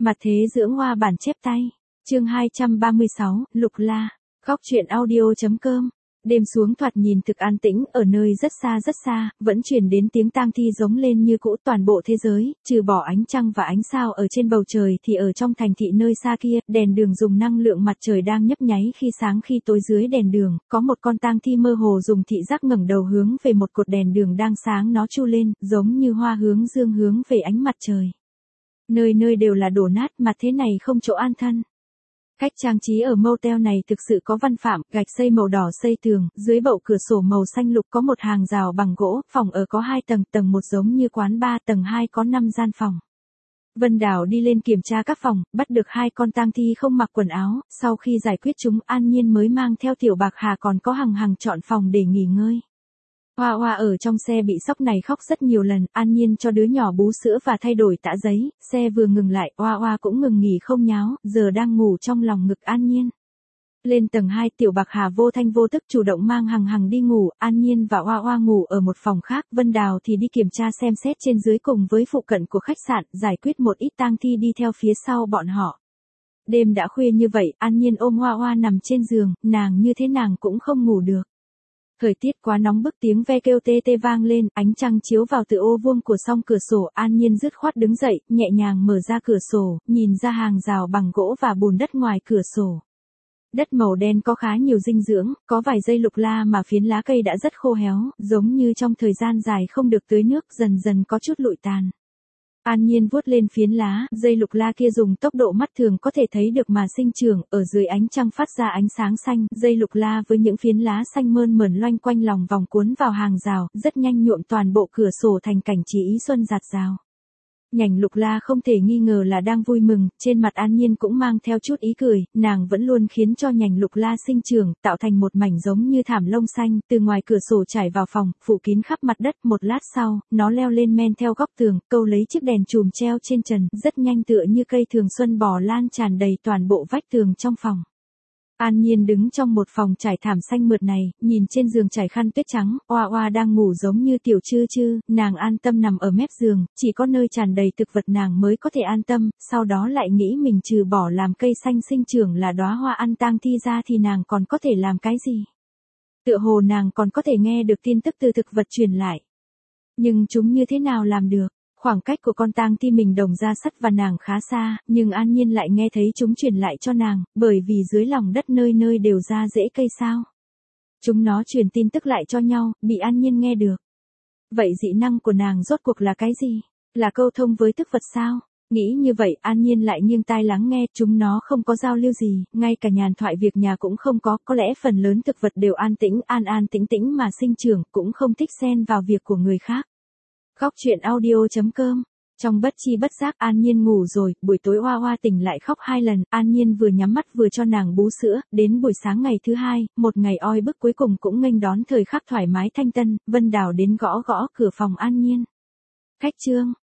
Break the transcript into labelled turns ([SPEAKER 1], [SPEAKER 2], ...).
[SPEAKER 1] Mặt thế dưỡng hoa bản chép tay. Chương 236, Lục La. Góc truyện audio.com. Đêm xuống thoạt nhìn thực an tĩnh, ở nơi rất xa, vẫn truyền đến tiếng tang thi giống lên như cũ. Toàn bộ thế giới, trừ bỏ ánh trăng và ánh sao ở trên bầu trời thì ở trong thành thị nơi xa kia, đèn đường dùng năng lượng mặt trời đang nhấp nháy khi sáng khi tối. Dưới đèn đường, có một con tang thi mơ hồ dùng thị giác ngẩng đầu hướng về một cột đèn đường đang sáng, nó chu lên, giống như hoa hướng dương hướng về ánh mặt trời. Nơi nơi đều là đổ nát, mà thế này không chỗ an thân. Cách trang trí ở motel này thực sự có văn phạm, gạch xây màu đỏ xây tường, dưới bậu cửa sổ màu xanh lục có một hàng rào bằng gỗ, phòng ở có 2 tầng, tầng 1 giống như quán bar, tầng 2 có 5 gian phòng. Vân Đào đi lên kiểm tra các phòng, bắt được 2 con tang thi không mặc quần áo, sau khi giải quyết chúng, An Nhiên mới mang theo Tiểu Bạc Hà còn có Hằng chọn phòng để nghỉ ngơi. Hoa Hoa ở trong xe bị sốc này khóc rất nhiều lần, An Nhiên cho đứa nhỏ bú sữa và thay đổi tã giấy, xe vừa ngừng lại, Hoa Hoa cũng ngừng nghỉ không nháo, giờ đang ngủ trong lòng ngực An Nhiên. Lên tầng 2, Tiểu Bạc Hà vô thanh vô tức chủ động mang Hằng đi ngủ, An Nhiên và Hoa Hoa ngủ ở một phòng khác, Vân Đào thì đi kiểm tra xem xét trên dưới cùng với phụ cận của khách sạn, giải quyết một ít tang thi đi theo phía sau bọn họ. Đêm đã khuya như vậy, An Nhiên ôm Hoa Hoa nằm trên giường, nàng như thế nàng cũng không ngủ được. Thời tiết quá nóng bức, tiếng ve kêu tê tê vang lên, ánh trăng chiếu vào từ ô vuông của song cửa sổ, An Nhiên dứt khoát đứng dậy, nhẹ nhàng mở ra cửa sổ, nhìn ra hàng rào bằng gỗ và bùn đất ngoài cửa sổ. Đất màu đen có khá nhiều dinh dưỡng, có vài dây lục la mà phiến lá cây đã rất khô héo, giống như trong thời gian dài không được tưới nước, dần dần có chút lụi tàn. An Nhiên vuốt lên phiến lá, dây lục la kia dùng tốc độ mắt thường có thể thấy được mà sinh trưởng, ở dưới ánh trăng phát ra ánh sáng xanh, dây lục la với những phiến lá xanh mơn mởn loanh quanh lòng vòng cuốn vào hàng rào, rất nhanh nhuộm toàn bộ cửa sổ thành cảnh trí ý xuân rạt rào. Nhành lục la không thể nghi ngờ là đang vui mừng, trên mặt An Nhiên cũng mang theo chút ý cười, nàng vẫn luôn khiến cho nhành lục la sinh trưởng, tạo thành một mảnh giống như thảm lông xanh, từ ngoài cửa sổ trải vào phòng, phủ kín khắp mặt đất. Một lát sau, nó leo lên men theo góc tường, câu lấy chiếc đèn chùm treo trên trần, rất nhanh tựa như cây thường xuân bò lan tràn đầy toàn bộ vách tường trong phòng. An Nhiên đứng trong một phòng trải thảm xanh mượt này, nhìn trên giường trải khăn tuyết trắng, Hoa Hoa đang ngủ giống như tiểu trư trư, nàng an tâm nằm ở mép giường, chỉ có nơi tràn đầy thực vật nàng mới có thể an tâm, sau đó lại nghĩ mình trừ bỏ làm cây xanh sinh trưởng là đóa hoa ăn tang thi ra thì nàng còn có thể làm cái gì? Tựa hồ nàng còn có thể nghe được tin tức từ thực vật truyền lại. Nhưng chúng như thế nào làm được? Khoảng cách của con tang thi mình đồng ra sắt và nàng khá xa, nhưng An Nhiên lại nghe thấy chúng truyền lại cho nàng, bởi vì dưới lòng đất nơi nơi đều ra rễ cây sao. Chúng nó truyền tin tức lại cho nhau, bị An Nhiên nghe được. Vậy dị năng của nàng rốt cuộc là cái gì? Là câu thông với thực vật sao? Nghĩ như vậy, An Nhiên lại nghiêng tai lắng nghe, chúng nó không có giao lưu gì, ngay cả nhàn thoại việc nhà cũng không có lẽ phần lớn thực vật đều an tĩnh, an tĩnh mà sinh trưởng, cũng không thích xen vào việc của người khác. Góc truyện audio.com. Trong bất chi bất giác An Nhiên ngủ rồi, buổi tối Hoa Hoa tỉnh lại khóc 2 lần, An Nhiên vừa nhắm mắt vừa cho nàng bú sữa, đến buổi sáng ngày thứ 2, một ngày oi bức cuối cùng cũng nghênh đón thời khắc thoải mái thanh tân, Vân Đào đến gõ cửa phòng An Nhiên. Khách trương,